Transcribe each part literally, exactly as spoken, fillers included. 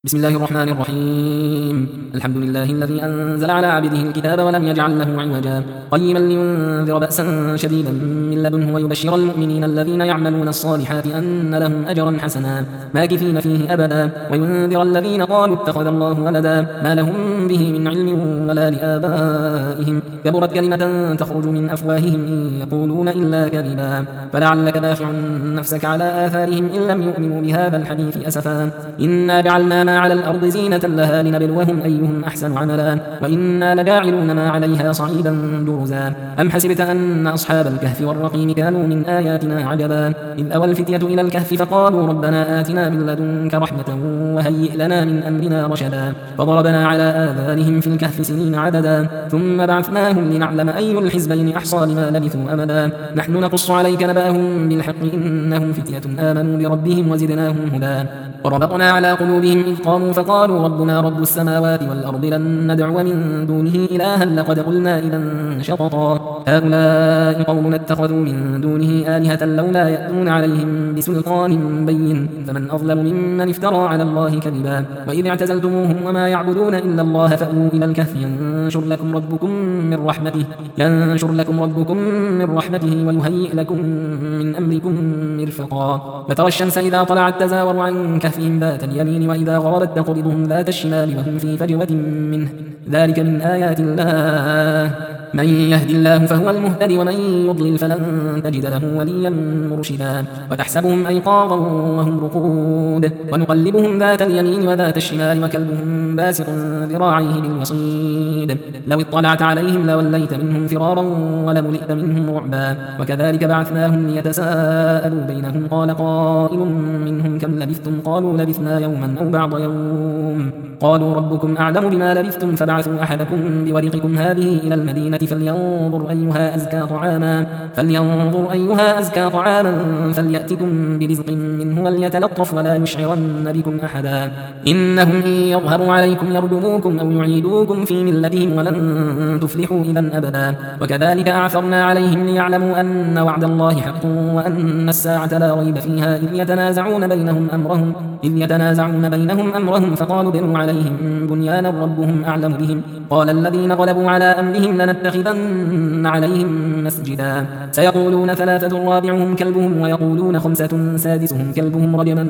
بسم الله الرحمن الرحيم. الحمد لله الذي أنزل على عبده الكتاب ولم يجعل له عوجا قيما لينذر بأسا شديدا من لدنه ويبشر المؤمنين الذين يعملون الصالحات أن لهم أجرا حسنا ماكثين فيه أبدا وينذر الذين قالوا اتخذ الله ولدا ما لهم به من علم ولا لآبائهم كبرت كلمة تخرج من أفواههم إن يقولون إلا كذبا فلعلك باخع نفسك على آثارهم إن لم يؤمنوا بهذا الحديث أسفا إنا جعلنا ما على الأرض زينة لها لنبلوهم أيهم أحسن عملا وإنا لجاعلون ما عليها صعيدا جرزا أم حسبت أن أصحاب الكهف والرقيم كانوا من آياتنا عجبا إذ أوى الفتية إلى الكهف فقالوا ربنا آتنا من لدنك رحمة وهيئ لنا من أمرنا رشدا فضربنا على آذانهم في الكهف سنين عددا ثم بعثناهم لنعلم أي الحزبين أحصى لما لبثوا أمدا نحن نقص عليك نبأهم بالحق إنهم فتية آمنوا بربهم وزدناهم هدى وربطنا على قلوبهم إذ قاموا فقالوا ربنا رب السماوات والأرض لن ندعو من دونه إلها لقد قلنا إذا شططا هؤلاء قومنا اتخذوا من دونه آلهة لولا يأتون عليهم بسلطان بين فمن أظلم ممن افترى على الله كذبا وإذ اعتزلتموهم وما يعبدون إلا الله فأووا إلى الكهف ينشر لكم ربكم من رحمته ينشر لكم ربكم من رحمته ويهيئ لكم من أمركم مرفقا فترى الشمس إذا طلعت تزاور عن كهفهم ذات اليمين وإذا غربت تقرضهم ذات الشمال وهم في فجوة منه ذلك من آيات الله من يهد الله فهو المهتد ومن يضلل فلن تجد له وليا مرشدا وتحسبهم أيقاظا وهم رقود ونقلبهم ذات اليمين وذات الشمال وكلبهم باسط ذراعيه بالوصيد لو اطلعت عليهم لوليت منهم فرارا ولملئت منهم رعبا وكذلك بعثناهم ليتساءلوا بينهم قال قائل منهم كم لبثتم قالوا لبثنا يوما أو بعض يوم قالوا ربكم أعلم بما لبثتم فبعثوا أحدكم بورقكم هذه إلى المدينة فلينظر أيها أزكى طعاما فلينظر أيها أزكى طعاما فليأتكم برزق منه وليتلطف ولا يشعرن بكم أحدا إنهم إن يظهروا عليكم يرجموكم أو يعيدوكم في ملتهم ولن تفلحوا إذا أبدا وكذلك أعثرنا عليهم ليعلموا أن وعد الله حق وأن الساعة لا ريب فيها إذ يتنازعون بينهم أمرهم إذ يتنازعون بينهم أمرهم فقالوا بنوا عليهم بنيانا ربهم أعلم بهم قال الذين غلبوا على أمرهم لنتخذن عليهم مسجدا سيقولون ثلاثة رابعهم كلبهم ويقولون خمسة سادسهم كلبهم رجما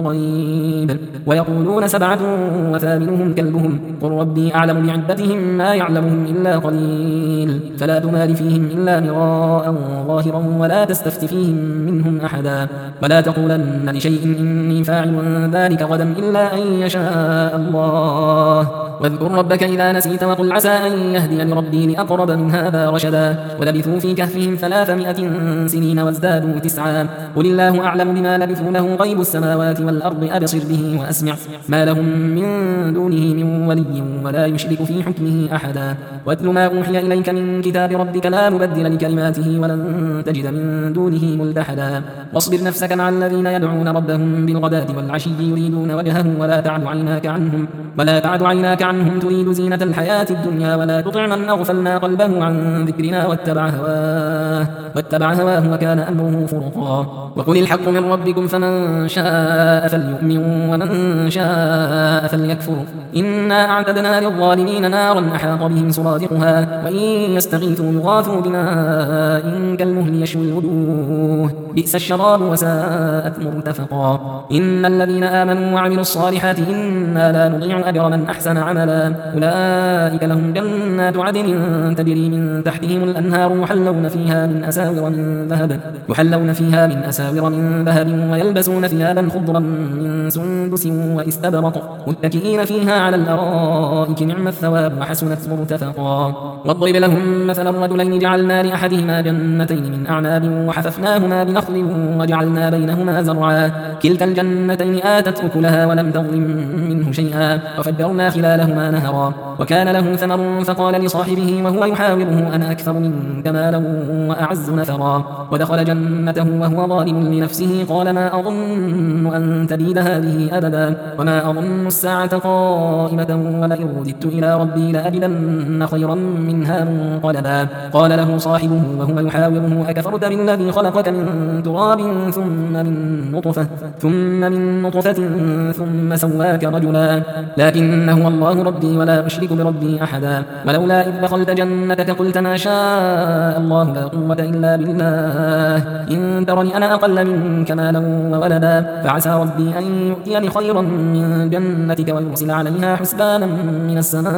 بالغيب ويقولون سبعة وثامنهم كلبهم قل ربي أعلم بعدتهم ما يعلمهم إلا قليل فلا تمار فيهم إلا مراء ظاهرا ولا تستفت فيهم منهم أحدا ولا تقولن لشيء إني فاعل ذلك غدا إلا أن يشاء الله واذكر ربك إذا نسيت وقل عسى أن يهديني ربي لأقرب من هذا رشدا ولبثوا في كهفهم ثلاثمائة سنين وازدادوا تسعا قل الله أعلم بما لبثوا له غيب السماوات والأرض أبصر به وأسمع ما لهم من دونه من ولي ولا يشرك في حكمه أحدا واتل ما أوحي إليك من كتاب ربك لا مبدل لكلماته ولن تجد من دونه ملتحدا واصبر نفسك مع الذين يدعون ربهم بالغداة والعشي يريدون وجهه ولا تعد عيناك عنهم ولا تعد عيناك عنهم تريد زينة الحياة الدنيا ولا تطع من أغفلنا قلبه عن ذكرنا واتبع هواه واتبع هواه وكان أمره فرطا وقل الحق من ربكم فمن شاء فليؤمن ومن شاء فليكفر إنا أعتدنا للظالمين نارا أحاط بهم سرادقها وإن يستغيثوا يغاثوا بماء كالمهل يشوي الوجوه بئس الشراب وساءت مرتفقا إن الذين آمنوا وعملوا الصالحات إنا لا نضيع أجر من أحسن عملا أولئك لهم جنات عدن تجري من تحتهم الأنهار يحلون فيها من أساور من ذهب يحلون فيها من أساور من ذهب ويلبسون ثيابا خضرا من سندس واستبرق متكئين فيها على الأرائك نعم الثواب وحسنت مرتفقا واضرب لهم مثلا الرجلين جعلنا لأحدهما جنتين من أعناب وحففناهما بنخل وجعلنا بينهما زرعا كلتا الجنتين آتت أكلها ولم تظلم منه شيئا وفجرنا خلالهما نهرا وكان له ثمر فقال لصاحبه وهو يحاوره أنا أكثر منك مالا وأعز نفرا ودخل جنته وهو ظالم لنفسه قال ما أظن أن تبيد هذه أبدا وما أظن الساعة قائمة ولئن رددت إلى ربي لأجدن خيرا منها منقلبا قال له صاحبه وهو يحاوره أكفرت بالذي خلقك من تراب ثم من نطفة ثم من نطفة ثم سواك رجلا لكن هو الله ربي ولا أشرك بربي أحدا ولولا إذ دخلت جنتك قلت ما شاء الله لا قوة إلا بالله إن ترني أنا أقل منك مالا وولدا فعسى ربي أن يؤتيني خيرا من جنتك ويرسل عليها حسبانا من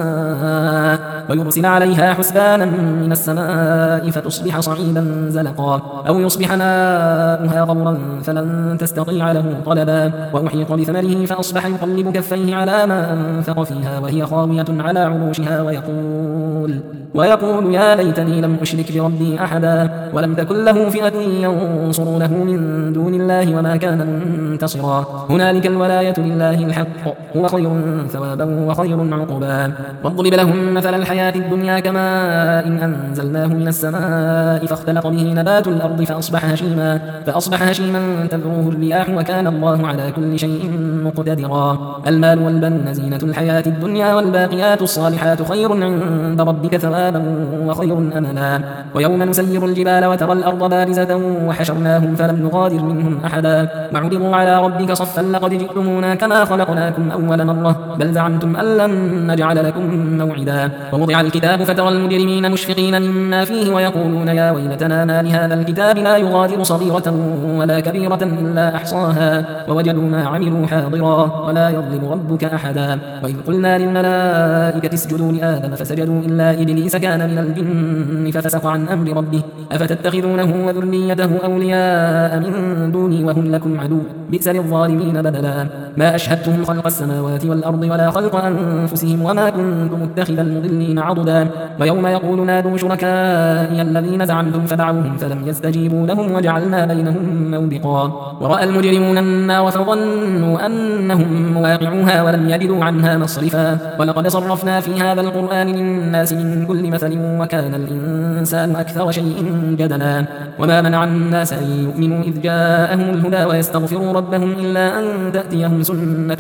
السماء ويرسل عليها حسبانا من السماء فتصبح صعيدا زلقا أو يصبح ماؤها غورا فلن تستطيع له طلبا وأحيط بثمره فأصبح يقلب كفيه على ما أنفق فيها وهي خاوية على عروشها ويقول ويقول يا ليتني لم أشرك بربي أحدا ولم تكن له فئة ينصرونه من دون الله وما كان منتصرا هنالك الولاية لله الحق هو خير ثوابا وخير عقبا واضرب لهم مثل الحياة الدنيا كماء إن أنزلناه من السماء فاختلط به نبات الأرض فأصبح هشيما فأصبح هشيما تذروه الرياح وكان الله على كل شيء مقتدرا المال والبنون زينة الحياة الدنيا والباقيات الصالحات خير عند ربك ثوابا وخير أملا ويوم نسير الجبال وترى الأرض بارزة وحشرناهم فلم نغادر منهم أحدا وعرضوا على ربك صفا لقد جئتمونا كما خلقناكم أول مرة بل زعمتم أن لن نجعل لكم موعدا ووضع الكتاب فترى المجرمين مشفقين مما فيه ويقولون يا ويلتنا ما لهذا الكتاب لا يغادر صغيرة ولا كبيرة إلا أحصاها ووجدوا ما عملوا حاضرا ولا يظلم ربك أحدا وإذ قلنا للملائكة اسجدوا لآدم فسجدوا إلا إبليس كان من الجن ففسق عن أمر ربه أفتتخذونه وذريته أولياء من دوني وهم لكم عدو بئس للظالمين بدلا ما أشهدتهم خلق السماوات والأرض ولا خلق أنفسهم وما كنت متخذ المضلين عضدا ويوم يقول نادوا شركائي الذين زعمتم فدعوهم فلم يستجيبوا لهم وجعلنا بينهم موبقا ورأى المجرمون النار فظنوا أنهم مواقعوها ولم يجدوا عنها مصرفا ولقد صرفنا في هذا القرآن للناس من كل مثل وكان الإنسان أكثر شيء جدلا وما منع الناس أن يؤمنوا إذ جاءهم الهدى ويستغفروا ربهم إلا أن تأتيهم سنة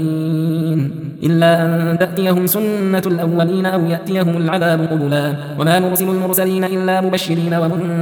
الأولين إلا أن تأتيهم سنة الأولين أو يأتيهم العذاب قبلا وما نرسل المرسلين إلا مبشرين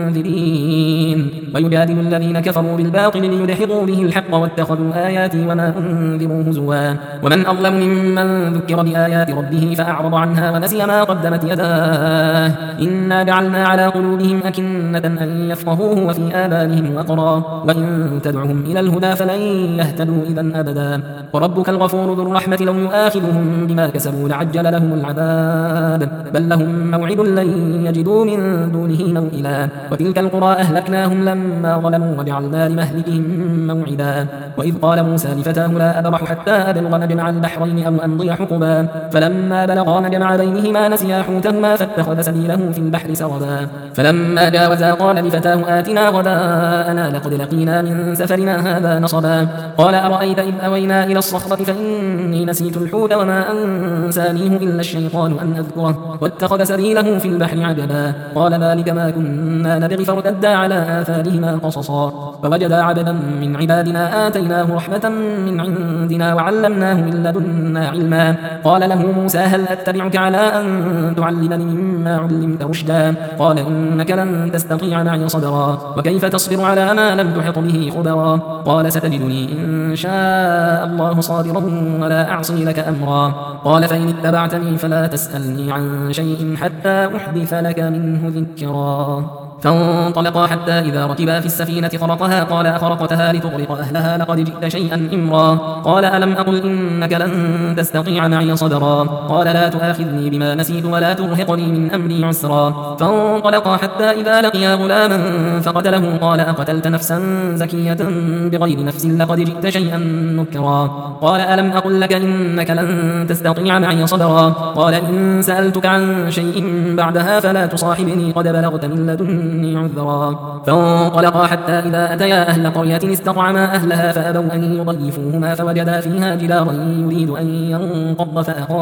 ومنذرين ويجادل الذين كفروا بالباطل ليدحضوا به الحق واتخذوا آياتي وما أنذروا هزوا ومن أظلم ممن ذكر بآيات ربه فأعرض عنها ونسي ما قدمت يداه إنا جعلنا على قلوبهم أكنة أن يفقهوه وفي آذانهم وقرا وإن تدعهم إلى الهدى فلن يهتدوا إذا أبدا وربك الغفور ذو الرحمة لو يؤاخذهم بما كسبوا لعجل لهم العذاب بل لهم موعد لن يجدوا من دونه موئلا وتلك القرى أهلكناهم لما ظلموا وجعلنا لمهلكهم موعدا وإذ قال موسى لفتاه لا أبرح حتى أبلغ مجمع البحرين أو أمضي حقبا فلما بلغا مجمع بينهما نسيا حوتهما فاتخذ سبيله في البحر سربا فلما جاوزا قال لفتاه آتنا غداءنا لقد لقينا من سفرنا هذا نصبا قال أرأيت إذ أوينا إلى الصخرة فإني نسيت الحوت وما أنسانيه إلا الشيطان أن أذكره واتخذ سبيله في البحر عجبا قال ذلك ما كنا نبغي فارتدا على آثارهما قصصا فوجدا عبدا من عبادنا آتيناه رحمة من عندنا وعلمناه من لدنا علما قال له موسى هل أتبعك على أن تعلمني مما علمت رشدا قال إنك لن تستطيع معي صبرا وكيف تصبر على ما لم تحط به خبرا قال ستجدني إن شاء الله صابرا ولا أعصي لك أمرا قال فإن اتبعتني فلا تسألني عن شيء حتى أحدث لك منه ذكرا فانطلقا حتى إذا ركبا في السفينة خرقها قال أخرقتها لتغرق أهلها لقد جئت شيئا إمرا قال ألم أقل إنك لن تستطيع معي صبرا قال لا تؤاخذني بما نسيت ولا ترهقني من أمري عسرا فانطلقا حتى إذا لقيا غلاما فقتله قال أقتلت نفسا زكية بغير نفس لقد جئت شيئا نكرا قال ألم أقل لك إنك لن تستطيع معي صبرا قال إن سألتك عن شيء بعدها فلا تصاحبني قد بلغت من لدن عذرا فانطلقا حتى إذا أتيا أهل قرية استطعما أهلها فأبوا أن يضيفوهما فوجدا فيها جدارا يريد أن ينقض فأقامه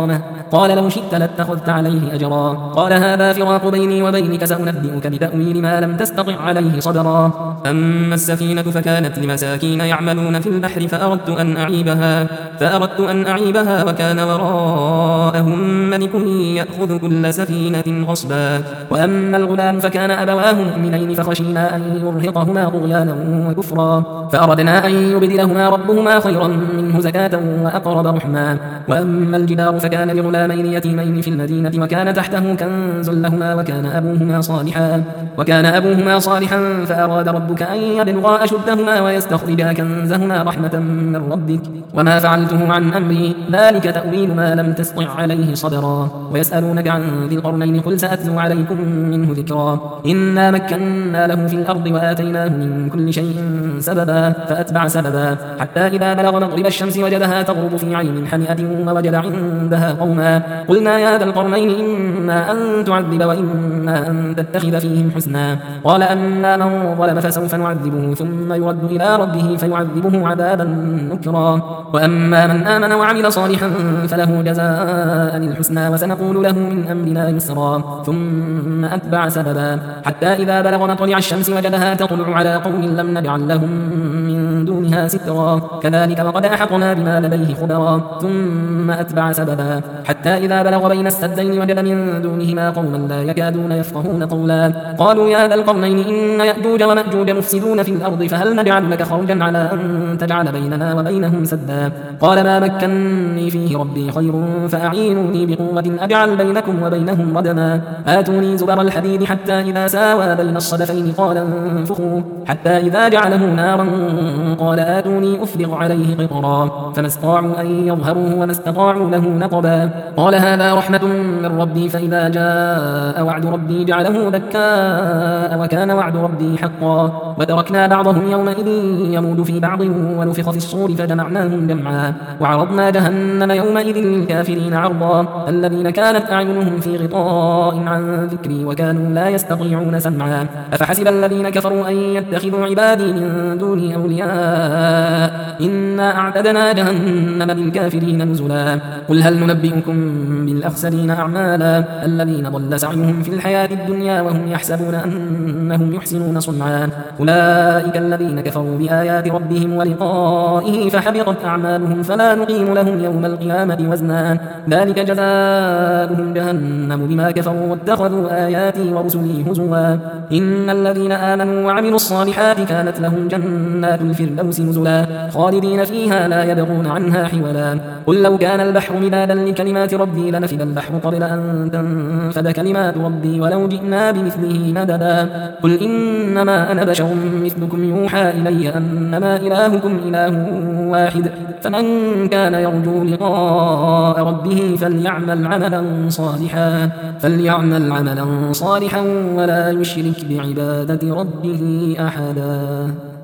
قال لو شئت لاتخذت عليه أجرا قال هذا فراق بيني وبينك سأنبئك بتأويل ما لم تستطع عليه صبرا أما السفينة فكانت لمساكين يعملون في البحر فأردت أن أعيبها فأردت أن أعيبها وكان وراءهم ملك يأخذ كل سفينة غصبا وأما الغلام فكان أبواه مؤمنين فخشينا أن يرهقهما طغيانا وكفرا فأردنا أن يبدلهما ربهما خيرا منه زكاة وأقرب رحما وأما الجدار فكان لغلامين يتيمين في المدينة وكان تحته كنز لهما وكان أبوهما صالحا وكان أبوهما صالحا فأراد ربك أن يبلغا أشدهما ويستخرجا كنزهما رحمة من ربك وما فعلته عن أمري ذلك تأويل ما لم تسطع عليه صبرا ويسألونك عن ذي القرنين قل سأتلو عليكم منه ذكرا إنا مكنا له في الأرض وآتيناه من كل شيء سببا فأتبع سببا حتى إذا بلغ مغرب الشمس وجدها تغرب في عين حمئة ووجد عندها قوما قلنا يا ذا القرنين إما أن تعذب وإما أن تتخذ فيهم حسنا قال أما من ظلم فسوف نعذبه ثم يرد إلى ربه فيعذبه عذابا نكرا وأما من آمن وعمل صالحا فله جزاء الحسنى وسنقول له من أمرنا يسرا ثم أتبع سببا حتى إذا بلغ مطلع الشمس وجدها تطلع على قوم لم نجعل لهم من دونها سترا كذلك وقد أحطنا بما لديه خبرا ثم أتبع سببا حتى إذا بلغ بين السدين وجد من دونهما قوما لا يكادون يفقهون قولا قالوا يا ذا القرنين إن يأجوج ومأجوج مفسدون في الأرض فهل نجعل لك خرجا على أن تجعل بيننا وبينهم سدا قال ما مكنني فيه ربي خير فأعينوني بقوة أجعل بينكم وبينهم ردما آتوني زبر الحديد حتى إذا ساوى بين الصدفين قال انفخوا حتى إذا جعله نارا قال آتوني أفرغ عليه قطرا فما استطاعوا أن يظهروه وما استطاعوا له نقبا قال هذا رحمة من ربي فإذا جاء وعد ربي جعله دكاء وكان وعد ربي حقا وتركنا بعضهم يومئذ يمود في بعض ونفخ في الصور فجمعناهم جمعا وعرضنا جهنم يومئذ للكافرين عرضا الذين كانت أعينهم في غطاء عن ذكري وكانوا لا يستطيعون سمعا أفحسب الذين كفروا أن يتخذوا عبادي من دوني أولياء إنا أعتدنا جهنم للكافرين نزلا قل هل ننبئكم بالأخسرين أعمالا الذين ضل سعيهم في الحياة الدنيا وهم يحسبون أنهم يحسنون صنعا أولئك الذين كفروا بآيات ربهم ولقائه فحبطت أعمالهم فلا نقيم لهم يوم القيامة وزنا ذلك جزاؤهم جهنم بما كفروا واتخذوا آياتي ورسلي هزوا إن الذين آمنوا وعملوا الصالحات كانت لهم جنات الفردوس نزلا خالدين فيها لا يبغون عنها حولا قل لو كان البحر مدادا لكلمات ربي لنفد البحر قبل أن تنفد كلمات ربي ولو جئنا بمثله مددا قل إنما أنا بشر مثلكم يوحى إلي أنما إلهكم إله واحد فمن كان يرجو لقاء ربه فليعمل عملا صالحا فليعمل عملا صالحا ولا يشرك بعبادة ربه أحدا.